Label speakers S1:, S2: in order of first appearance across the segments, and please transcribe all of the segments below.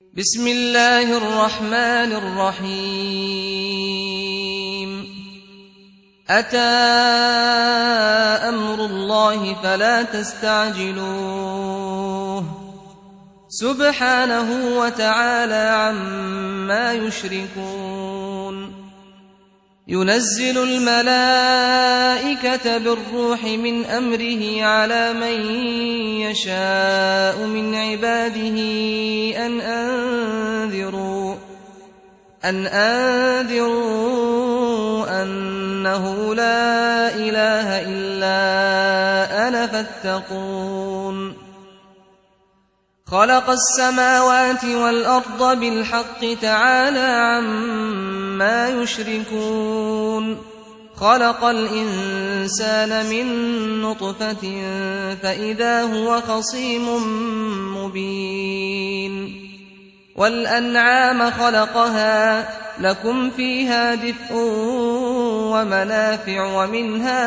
S1: بسم الله الرحمن الرحيم أتى أمر الله فلا تستعجلوه سبحانه وتعالى عما يشركون ينزل الملائكة بالروح من أمره على من يشاء من عباده أن أنذروا أنه لا إله إلا أنا فاتقون خلق السماوات والأرض بالحق تعالى عما يشركون خلق الإنسان من نطفة فإذا هو خصيم مبين والأنعام خلقها لكم فيها دفء ومنافع ومنها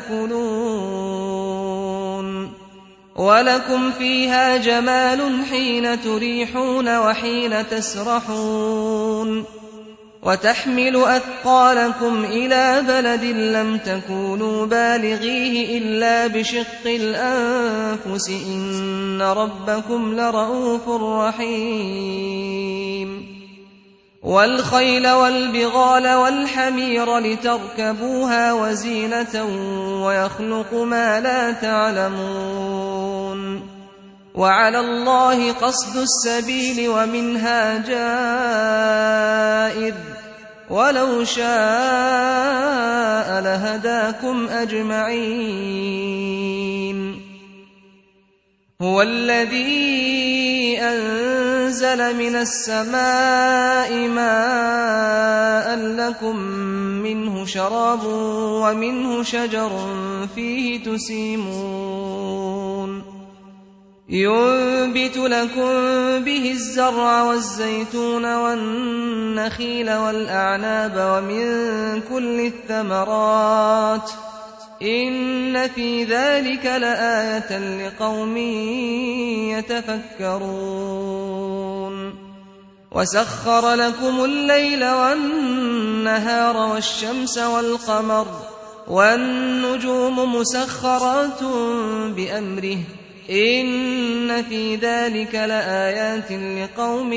S1: تأكلون ولكم فيها جمال حين تريحون وحين تسرحون وتحمل أثقالكم إلى بلد لم تكونوا بالغيه إلا بشق الأنفس إن ربكم لرؤوف رحيم والخيل والبغال والحمير لتركبوها وزينة ويخلق ما لا تعلمون وعلى الله قصد السبيل ومنها جائر ولو شاء لهداكم أجمعين هو الذي أنزل من السماء ماء لكم منه شراب ومنه شجر فيه تسيمون ينبت لكم به الزرع والزيتون والنخيل والأعناب ومن كل الثمرات إن في ذلك لآية لقوم يتفكرون وسخر لكم الليل والنهار والشمس والقمر والنجوم مسخرات بأمره إن في ذلك لآيات لقوم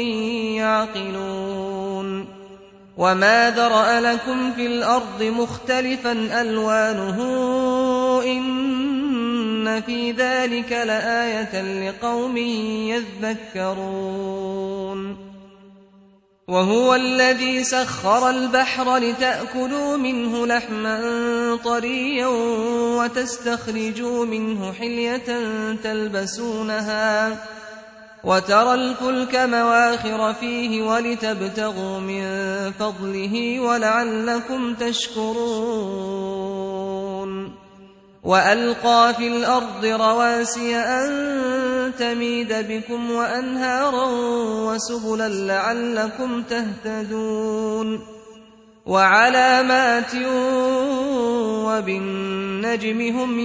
S1: يعقلون وما ذرأ لكم في الأرض مختلفا ألوانه إن في ذلك لآية لقوم يذكرون وهو الذي سخر البحر لتأكلوا منه لحما طريا وتستخرجوا منه حلية تلبسونها وترى الفلك مواخر فيه ولتبتغوا من فضله ولعلكم تشكرون وألقى في الأرض رواسي أن تميد بكم وأنهارا وسبلا لعلكم تهتدون وعلامات وبالنجم هم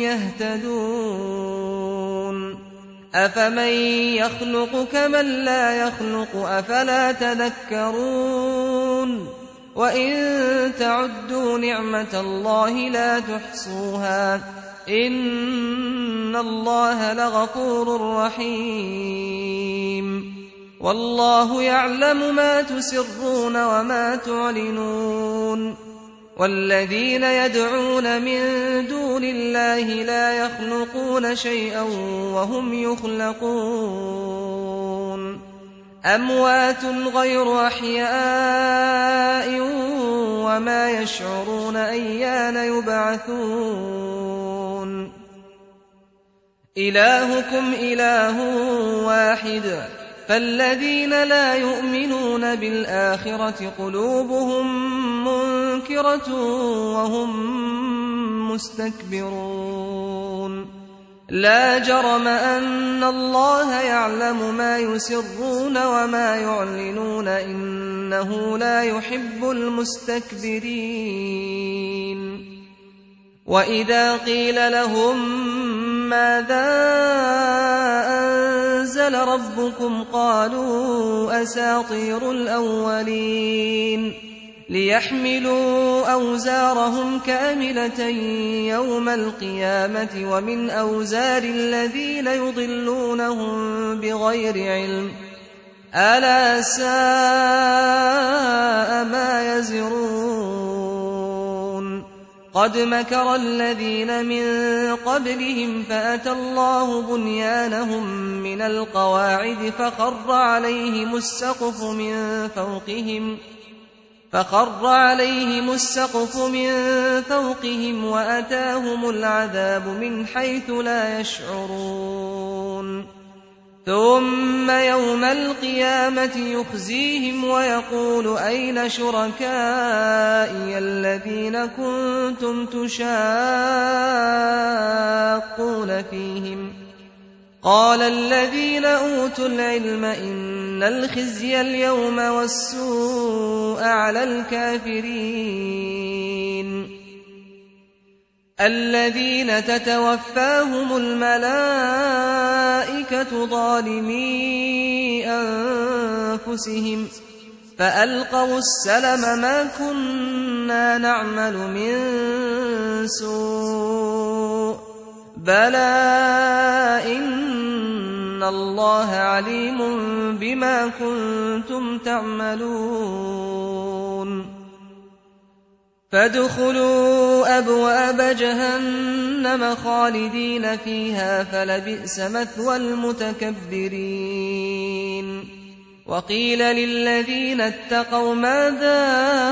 S1: يهتدون أفمن يخلق كمن لا يخلق أفلا تذكرون وإن تعدوا نعمة الله لا تحصوها إن الله لغفور رحيم والله يعلم ما تسرون وما تعلنون والذين يدعون من دون الله لا يخلقون شيئا وهم يخلقون أموات غير أحياء وما يشعرون أيان يبعثون إلهكم إله واحد فالذين لا يؤمنون بالآخرة قلوبهم منكرة وهم مستكبرون لا جرم أن الله يعلم ما يسرون وما يعلنون إنه لا يحب المستكبرين وإذا قيل لهم ماذا أنزل أنزل ربكم قالوا أساطير الأولين ليحملوا أوزارهم كاملة يوم القيامة ومن أوزار الذين يضلونهم بغير علم ألا ساء ما يزرون قد مكر الذين من قبلهم فأتى الله بنيانهم من القواعد فخر عليهم السقف من فوقهم وأتاهم العذاب من حيث لا يشعرون ثم يوم القيامة يخزيهم ويقول أين شركائي الذين كنتم تشاقون فيهم قال الذين أوتوا العلم إن الخزي اليوم والسوء على الكافرين الذين تتوفاهم الملائكة ظالمي أنفسهم فألقوا السلم ما كنا نعمل من سوء بلى إن الله عليم بما كنتم تعملون فادخلوا أبواب جهنم خالدين فيها فلبئس مثوى المتكبرين وقيل للذين اتقوا ماذا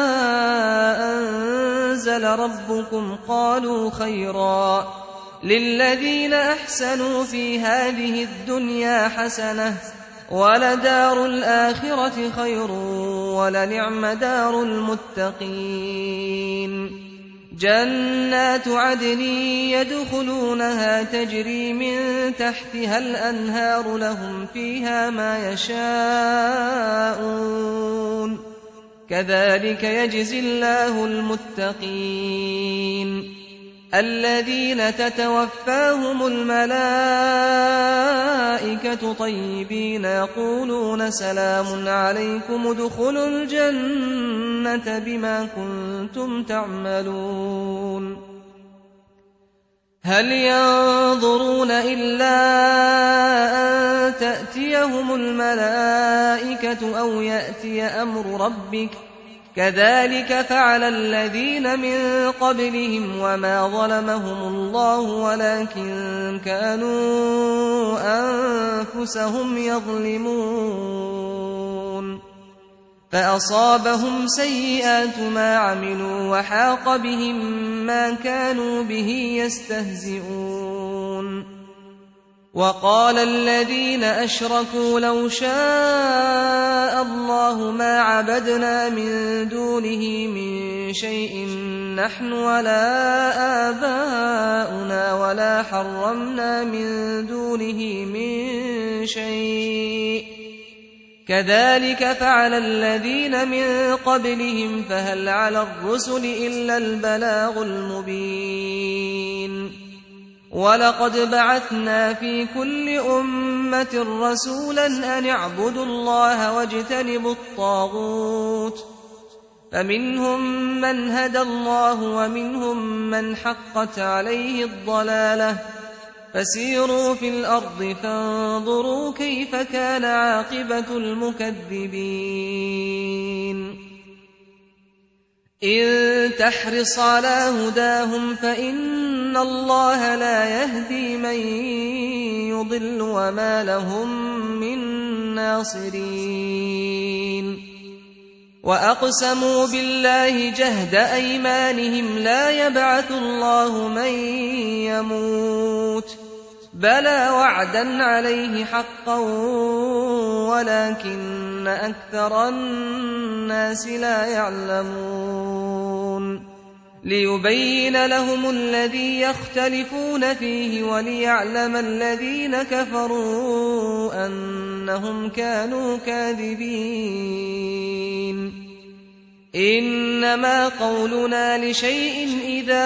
S1: أنزل ربكم قالوا خيرا للذين أحسنوا في هذه الدنيا حسنة ولدار الآخرة خير ولنعم دار المتقين جنات عدن يدخلونها تجري من تحتها الأنهار لهم فيها ما يشاءون كذلك يجزي الله المتقين الذين تتوفاهم الملائكة طيبين يقولون سلام عليكم ادخلوا الجنة بما كنتم تعملون هل ينظرون إلا أن تأتيهم الملائكة أو يأتي أمر ربك كذلك فعل الذين من قبلهم وما ظلمهم الله ولكن كانوا أنفسهم يظلمون فأصابهم سيئات ما عملوا وحاق بهم ما كانوا به يستهزئون وقال الذين أشركوا لو شاء الله ما عبدنا من دونه من شيء نحن ولا آباؤنا ولا حرمنا من دونه من شيء كذلك فعل الذين من قبلهم فهل على الرسل إلا البلاغ المبين ولقد بعثنا في كل أمة رسولا أن اعبدوا الله واجتنبوا الطاغوت فمنهم من هدى الله ومنهم من حقت عليه الضلالة فسيروا في الأرض فانظروا كيف كان عاقبة المكذبين إن تحرص على هداهم فإن الله لا يهدي من يضل وما لهم من ناصرين وأقسموا بالله جهد أيمانهم لا يبعث الله من يموت بلى وعدا عليه حقا ولكن أكثر الناس لا يعلمون ليبين لهم الذي يختلفون فيه وليعلم الذين كفروا أنهم كانوا كاذبين إنما قولنا لشيء إذا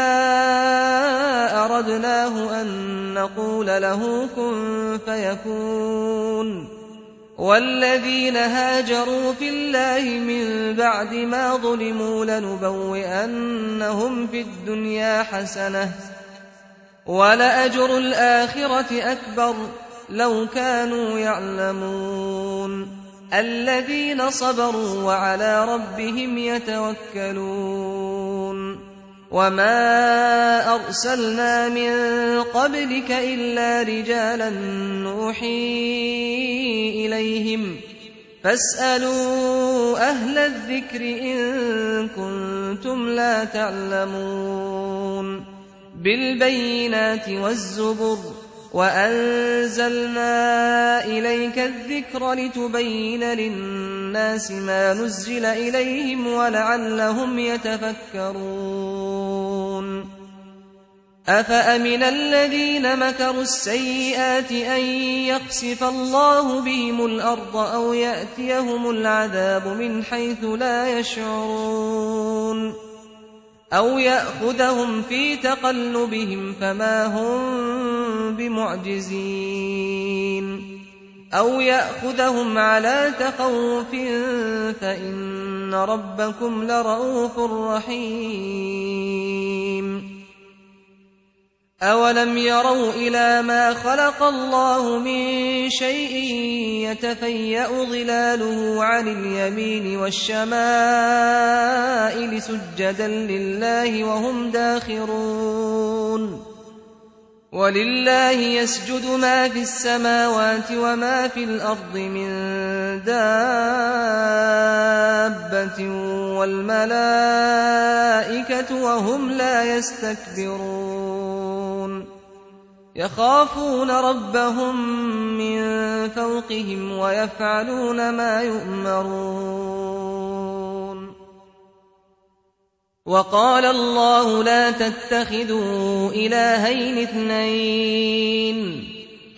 S1: أردناه أن نقول له كن فيكون والذين هاجروا في الله من بعد ما ظلموا لنبوئنهم في الدنيا حسنة ولأجر الآخرة أكبر لو كانوا يعلمون الذين صبروا وعلى ربهم يتوكلون وما أرسلنا من قبلك إلا رجالا نوحي إليهم فاسألوا أهل الذكر إن كنتم لا تعلمون بالبينات والزبر وأنزلنا إليك الذكر لتبين للناس ما نزل إليهم ولعلهم يتفكرون أفأمن الذين مكروا السيئات أن يخسف الله بهم الأرض أو يأتيهم العذاب من حيث لا يشعرون أو يأخذهم في تقلبهم فما هم بمعجزين أو يأخذهم على تخوف فإن ربكم لرؤوف رحيم أولم يروا إلى ما خلق الله من شيء يتفيأ ظلاله عن اليمين والشمائل سجدا لله وهم داخرون ولله يسجد ما في السماوات وما في الأرض من دابة والملائكة وهم لا يستكبرون يخافون ربهم من فوقهم ويفعلون ما يؤمرون وقال الله لا تتخذوا إلهين اثنين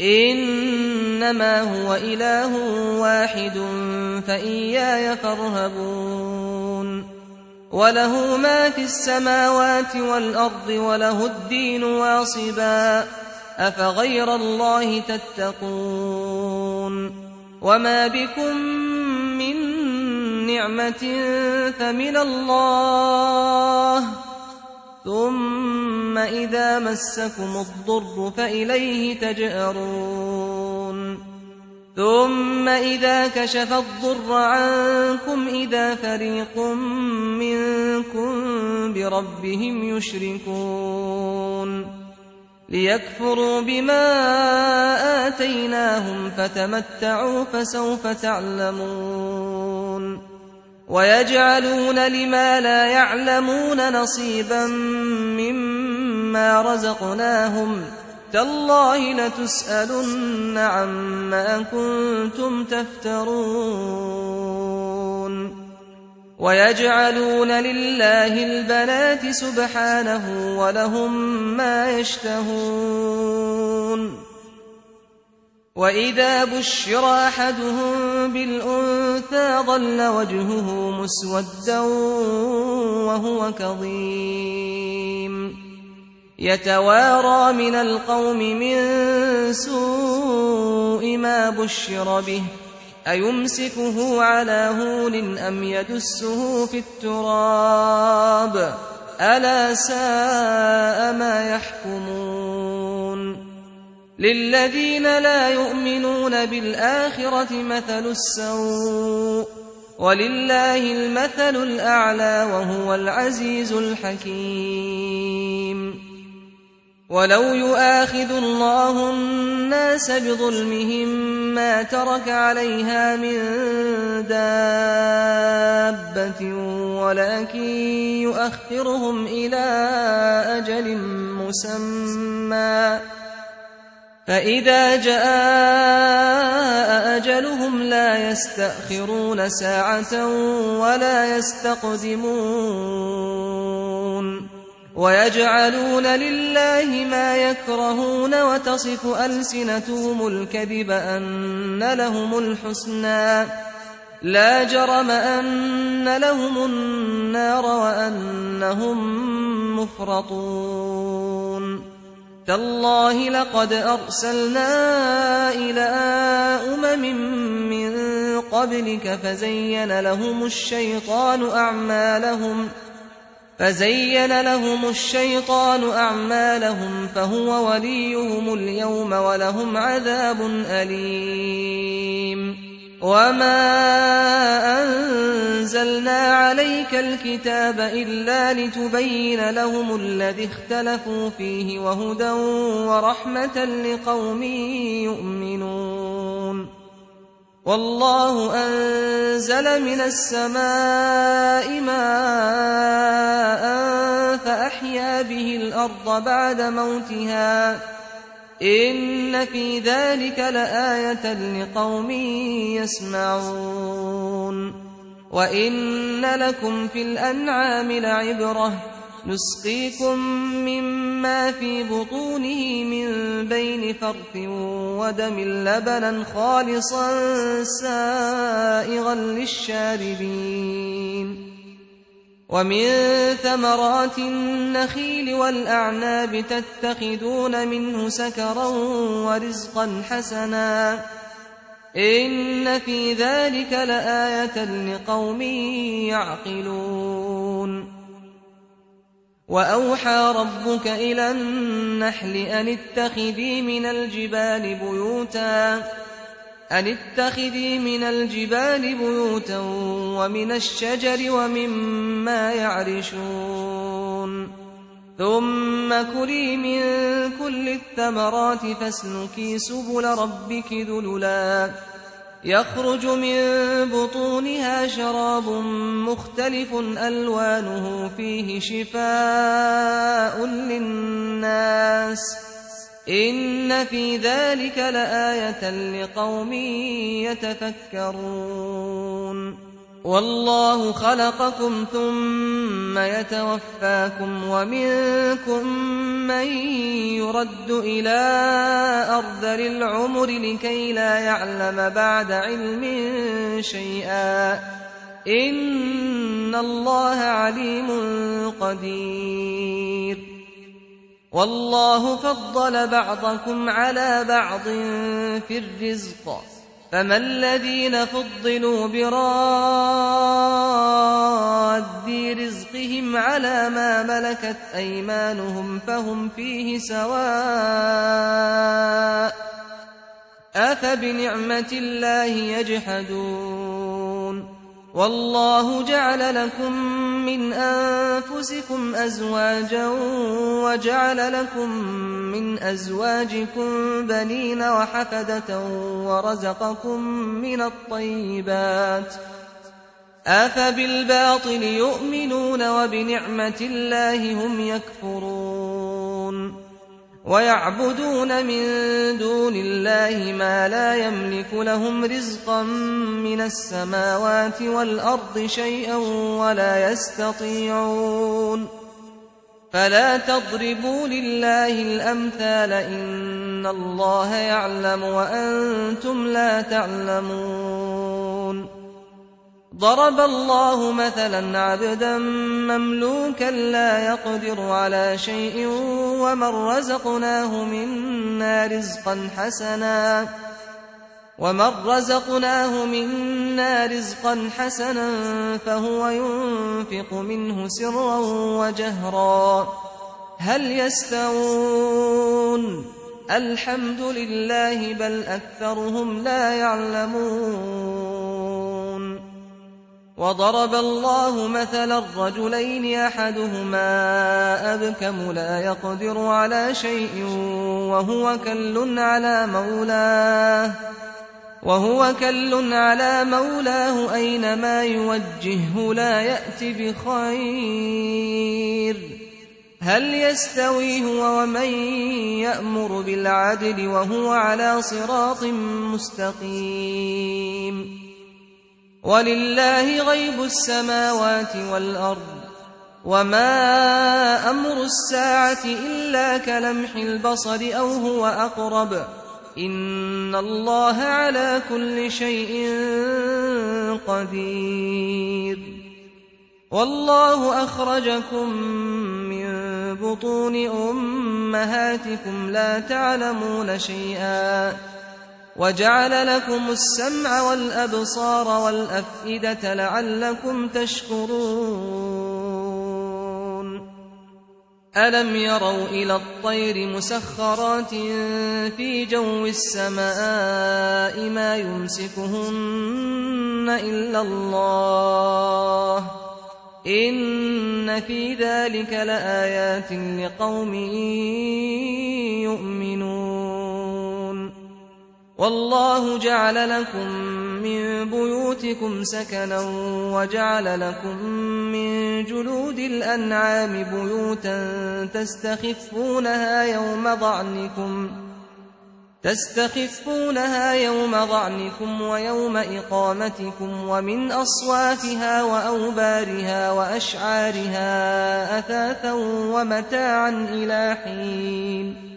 S1: إنما هو إله واحد فإياي فارهبون وله ما في السماوات والأرض وله الدين واصبا أفغير الله تتقون وما بكم من نعمة فمن الله ثم إذا مسكم الضر فإليه تجأرون ثم إذا كشف الضر عنكم إذا فريق منكم بربهم يشركون ليكفروا بما آتيناهم فتمتعوا فسوف تعلمون ويجعلون لما لا يعلمون نصيبا مما رزقناهم تالله لتسألن عما كنتم تفترون ويجعلون لله البنات سبحانه ولهم ما يشتهون وإذا بشر أحدهم بالأنثى ظل وجهه مسودا وهو كظيم يتوارى من القوم من سوء ما بشر به أيمسكه على هون أم يدسه في التراب ألا ساء ما يحكمون للذين لا يؤمنون بالآخرة مثل السوء ولله المثل الأعلى وهو العزيز الحكيم ولو يؤاخذ الله الناس بظلمهم ما ترك عليها من دابة ولكن يؤخرهم إلى أجل مسمى فإذا جاء أجلهم لا يستأخرون ساعة ولا يستقدمون ويجعلون لله ما يكرهون وتصف ألسنتهم الكذب أن لهم الحسنى لا جرم أن لهم النار وأنهم مفرطون تالله لقد أرسلنا إلى أمم من قبلك فزين لهم الشيطان أعمالهم فهو وليهم اليوم ولهم عذاب أليم وما أنزلنا عليك الكتاب إلا لتبين لهم الذي اختلفوا فيه وهدى ورحمة لقوم يؤمنون والله أنزل من السماء ماء فأحيا به الأرض بعد موتها إن في ذلك لآية لقوم يسمعون وإن لكم في الأنعام لعبرة نسقيكم مما في بطونه من بين فرث ودم لبنا خالصا سائغا للشاربين ومن ثمرات النخيل والأعناب تتخذون منه سكرا ورزقا حسنا إن في ذلك لآية لقوم يعقلون وأوحى ربك إلى النحل أن اتخذي من الجبال بيوتا ومن الشجر ومما يعرشون ثم كلي من كل الثمرات فاسلكي سبل ربك ذللا يخرج من بطونها شراب مختلف ألوانه فيه شفاء للناس إن في ذلك لآية لقوم يتفكرون والله خلقكم ثم يتوفاكم ومنكم من يرد إلى أرذل العمر لكي لا يعلم بعد علم شيئا إن الله عليم قدير والله فضل بعضكم على بعض في الرزق فما الذين فضلوا براد رزقهم على ما ملكت أيمانهم فهم فيه سواء أفبنعمة الله يجحدون والله جعل لكم من أنفسكم أزواجا وجعل لكم من أزواجكم بنين وحفدة ورزقكم من الطيبات أفبالباطل يؤمنون وبنعمة الله هم يكفرون ويعبدون من دون الله ما لا يملك لهم رزقا من السماوات والأرض شيئا ولا يستطيعون فلا تضربوا لله الأمثال إن الله يعلم وأنتم لا تعلمون ضرب الله مثلا عبدا مملوكا لا يقدر على شيء ومن رزقناه منا رزقا حسنا فهو ينفق منه سرا وجهرا هل يستوون الحمد لله بل أكثرهم لا يعلمون وضرب الله مثلا الرجلين أحدهما أبكم لا يقدر على شيء وهو كل على مولاه أينما يوجهه لا يأتي بخير هل يستوي هو ومن يأمر بالعدل وهو على صراط مستقيم ولله غيب السماوات والأرض وما أمر الساعة إلا كلمح البصر أو هو أقرب إن الله على كل شيء قدير. والله أخرجكم من بطون أمهاتكم لا تعلمون شيئا وجعل لكم السمع والأبصار والأفئدة لعلكم تشكرون. ألم يروا إلى الطير مسخرات في جو السماء ما يمسكهن إلا الله إن في ذلك لآيات لقوم يؤمنون. والله جعل لكم من بيوتكم سكنا وجعل لكم من جلود الأنعام بيوتا تستخفونها يوم ضعنكم ويوم إقامتكم ومن أصوافها وأوبارها وأشعارها أثاثا ومتاعا إلى حين.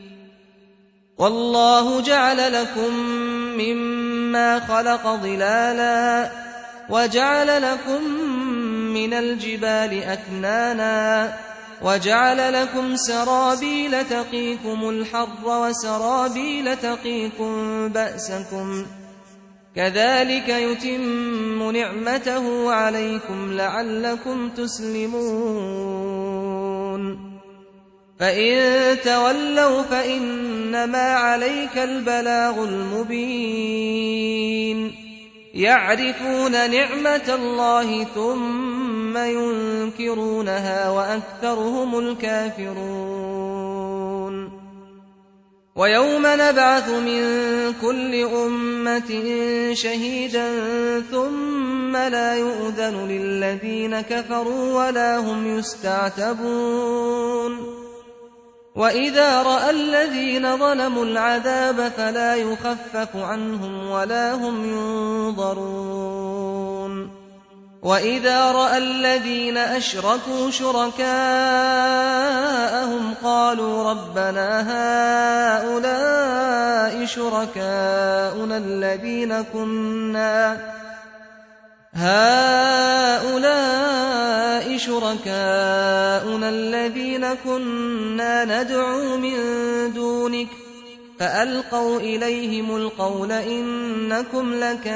S1: والله جعل لكم مما خلق ظلالا وجعل لكم من الجبال أكنانا وجعل لكم سرابيل تقيكم الحر وسرابيل تقيكم بأسكم كذلك يتم نعمته عليكم لعلكم تسلمون. فإن تولوا فإنما عليك البلاغ المبين. يعرفون نعمة الله ثم ينكرونها وأكثرهم الكافرون. ويوم نبعث من كل أمة شهيدا ثم لا يؤذن للذين كفروا ولا هم يستعتبون. وإذا رأى الذين ظلموا العذاب فلا يخفف عنهم ولا هم ينظرون. وإذا رأى الذين أشركوا شركاءهم قالوا ربنا هؤلاء شركاؤنا الذين كنا ندعو من دونك فألقوا إليهم القول إنكم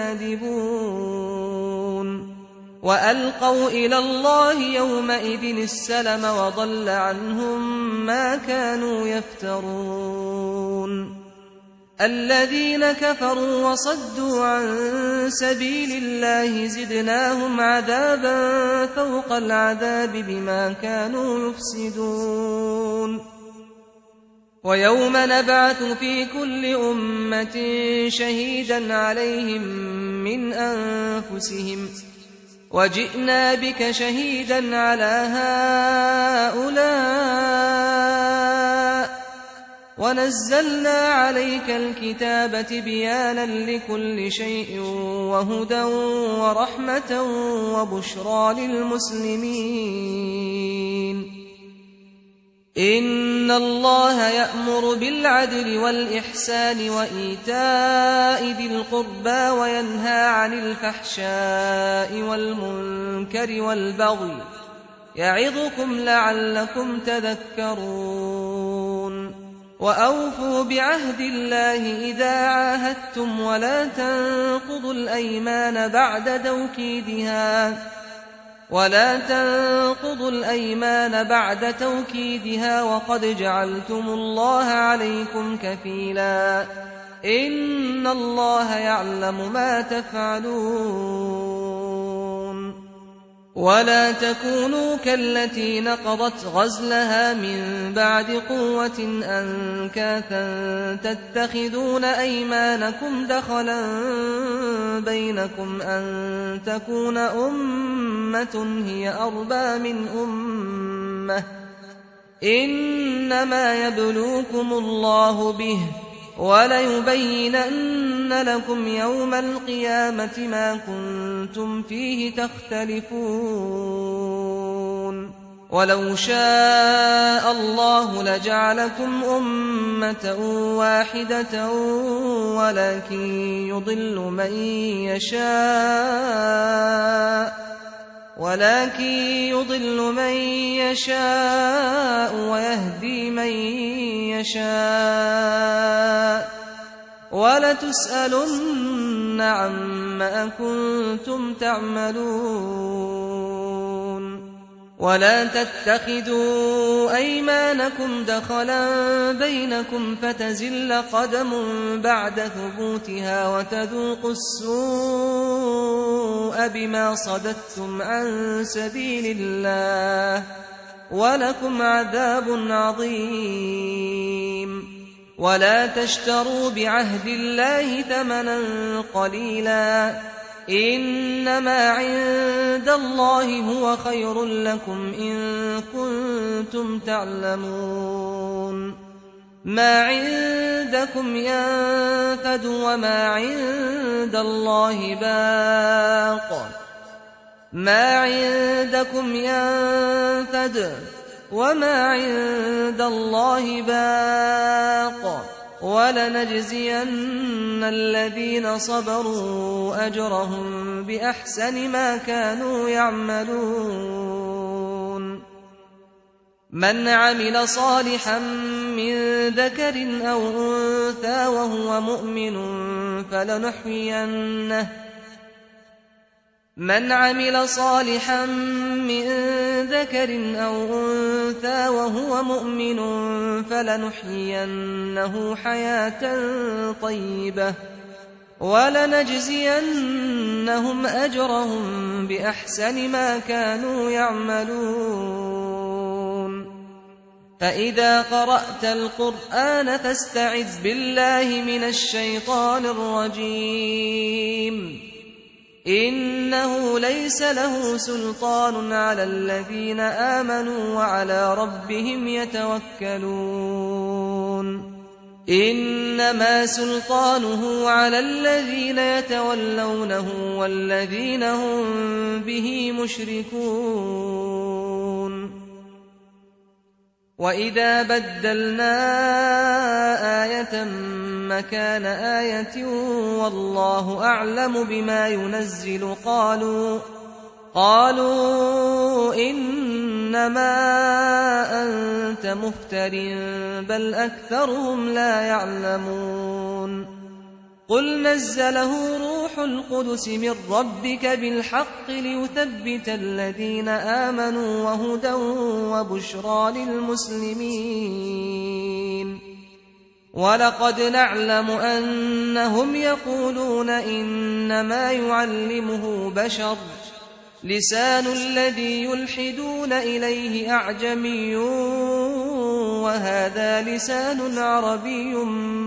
S1: لكاذبون. وألقوا إلى الله يومئذ السلم وضل عنهم ما كانوا يفترون. الذين كفروا وصدوا عن سبيل الله زدناهم عذابا فوق العذاب بما كانوا يفسدون. ويوم نبعث في كل أمة شهيدا عليهم من أنفسهم وجئنا بك شهيدا على هؤلاء ونزلنا عليك الكتاب تبيانا لكل شيء وهدى ورحمة وبشرى للمسلمين. إن الله يأمر بالعدل والإحسان وإيتاء ذي القربى وينهى عن الفحشاء والمنكر والبغي يعظكم لعلكم تذكرون. وأوفوا بعهد الله إذا عاهدتم ولا تنقضوا الأيمان بعد توكيدها وقد جعلتم الله عليكم كفيلا إن الله يعلم ما تفعلون. ولا تكونوا كالتي نقضت غزلها من بعد قوة أنكاثا تتخذون أيمانكم دخلا بينكم أن تكون أمة هي أربى من أمة إنما يبلوكم الله به وليبينن لكم يوم القيامة ما كنتم فيه تختلفون. ولو شاء الله لجعلكم أمة واحدة ولكن يضل من يشاء ويهدي من يشاء ولتسألن عما كنتم تعملون ولا تتخذوا أيمانكم دخلا بينكم فتزل قدم بعد ثبوتها وتذوقوا السوء بما صددتم عن سبيل الله ولكم عذاب عظيم ولا تشتروا بعهد الله ثمنا قليلا إنما عند الله هو خير لكم إن كنتم تعلمون ما عندكم ينفد وما عند الله باق ما عندكم ينفد وما عند الله باق ولنجزين الذين صبروا أجرهم بأحسن ما كانوا يعملون من عمل صالحا من ذكر أو أنثى وهو مؤمن فلنحيينه حياة طيبة ولنجزينهم أجرهم بأحسن ما كانوا يعملون فإذا قرأت القرآن فاستعذ بالله من الشيطان الرجيم إنه ليس له سلطان على الذين آمنوا وعلى ربهم يتوكلون إنما سلطانه على الذين يتولونه والذين هم به مشركون وإذا بدلنا آية مكان آية والله أعلم بما ينزل قالوا إنما أنت مفتر بل أكثرهم لا يعلمون قل نزله روح القدس من ربك بالحق ليثبت الذين آمنوا وهدى وبشرى للمسلمين ولقد نعلم أنهم يقولون إنما يعلمه بشر لسان الذي يلحدون إليه أعجمي وهذا لسان عربي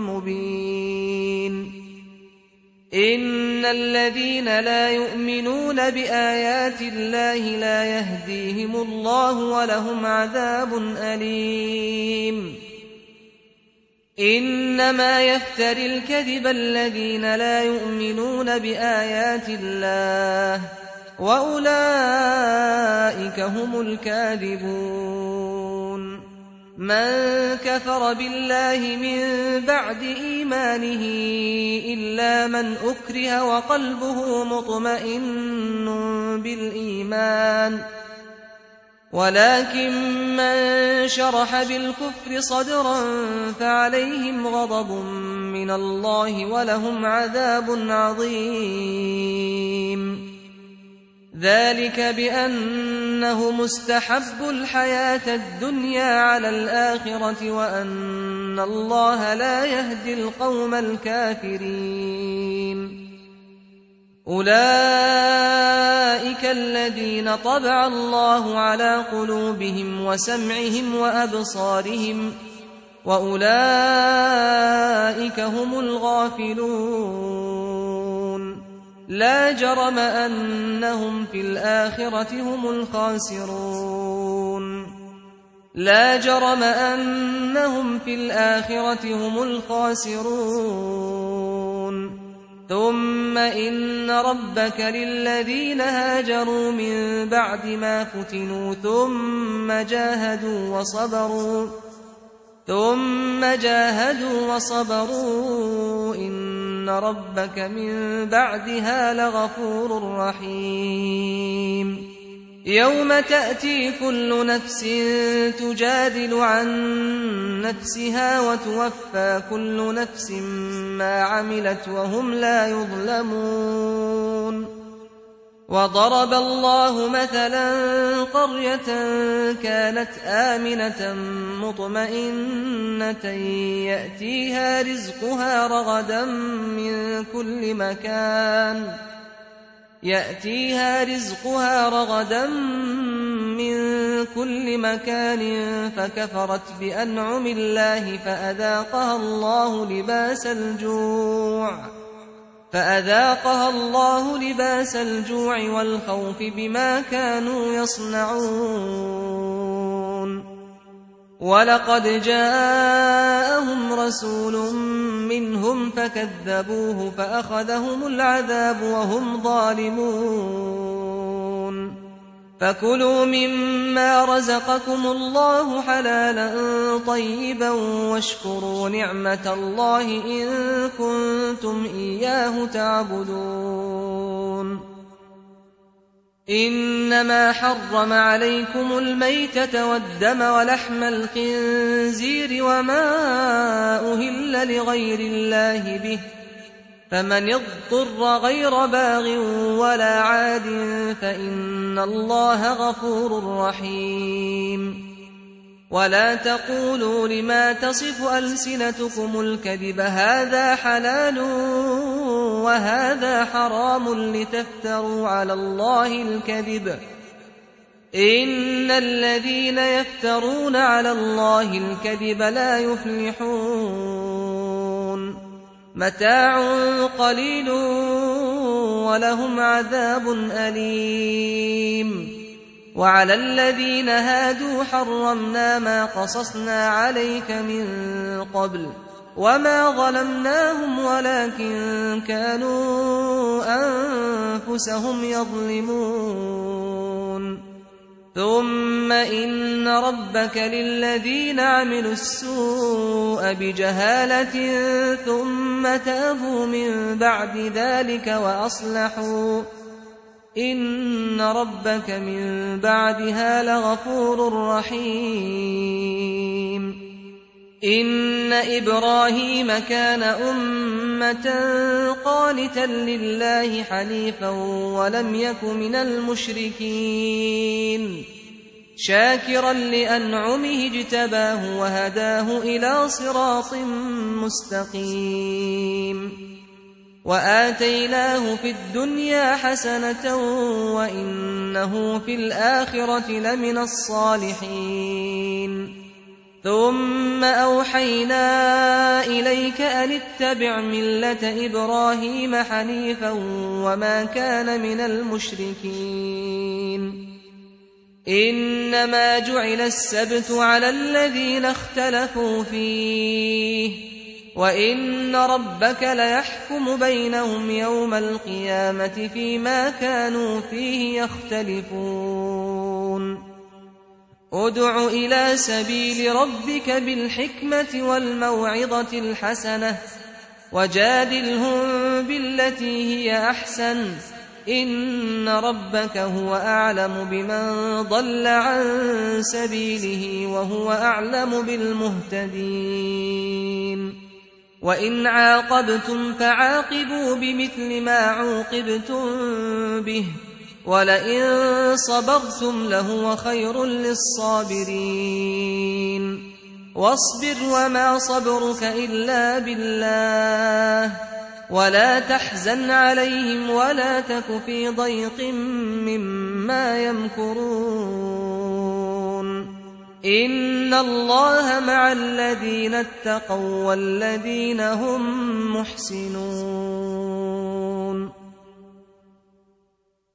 S1: مبين إن الذين لا يؤمنون بآيات الله لا يهديهم الله ولهم عذاب أليم إنما يفتري الكذب الذين لا يؤمنون بآيات الله وأولئك هم الكاذبون من كفر بالله من بعد إيمانه إلا من أكره وقلبه مطمئن بالإيمان ولكن من شرح بالكفر صدرا فعليهم غضب من الله ولهم عذاب عظيم ذلك بأنه مستحب الحياة الدنيا على الآخرة وأن الله لا يهدي القوم الكافرين أولئك الذين طبع الله على قلوبهم وسمعهم وأبصارهم وأولئك هم الغافلون لا جرم أنهم في الآخرة هم الخاسرون ثم إن ربك للذين هاجروا من بعد ما فتنوا ثم جاهدوا وصبروا إن ربك من بعدها لغفور رحيم. يوم تأتي كل نفس تجادل عن نفسها وتوفى كل نفس ما عملت وهم لا يظلمون. وضرب الله مثلا قرية كانت آمنة مطمئنة يأتيها رزقها رغدا من كل مكان فكفرت بأنعم الله فأذاقها الله لباس الجوع والخوف بما كانوا يصنعون. ولقد جاءهم رسول منهم فكذبوه فأخذهم العذاب وهم ظالمون. فكلوا مما رزقكم الله حلالا طيبا واشكروا نعمة الله إن كنتم إياه تعبدون. إنما حرم عليكم الميتة والدم ولحم الخنزير وما أهل لغير الله به، فمن اضطر غير باغ ولا عاد فإن الله غفور رحيم. ولا تقولوا لما تصف ألسنتكم الكذب هذا حلال وهذا حرام لتفتروا على الله الكذب. إن الذين يفترون على الله الكذب لا يفلحون. متاع قليل ولهم عذاب أليم. وعلى الذين هادوا حرمنا ما قصصنا عليك من قبل وما ظلمناهم ولكن كانوا أنفسهم يظلمون. ثم إن ربك للذين عملوا السوء بجهالة ثم تابوا من بعد ذلك وأصلحوا إن ربك من بعدها لغفور رحيم. إن إبراهيم كان أمة قانتا لله حنيفا ولم يك من المشركين، شاكرا لأنعمه اجتباه وهداه إلى صراط مستقيم. وآتيناه في الدنيا حسنة وإنه في الآخرة لمن الصالحين. ثم أوحينا إليك أن اتبع ملة إبراهيم حنيفا وما كان من المشركين. إنما جعل السبت على الذين اختلفوا فيه وإن ربك ليحكم بينهم يوم القيامة فيما كانوا فيه يختلفون. ادع إلى سبيل ربك بالحكمة والموعظة الحسنة وجادلهم بالتي هي أحسن إن ربك هو أعلم بمن ضل عن سبيله وهو أعلم بالمهتدين. وإن عاقبتم فعاقبوا بمثل ما عوقبتم به ولئن صبرتم لهو خير للصابرين. واصبر وما صبرك إلا بالله ولا تحزن عليهم ولا تك في ضيق مما يمكرون. إن الله مع الذين اتقوا والذين هم محسنون.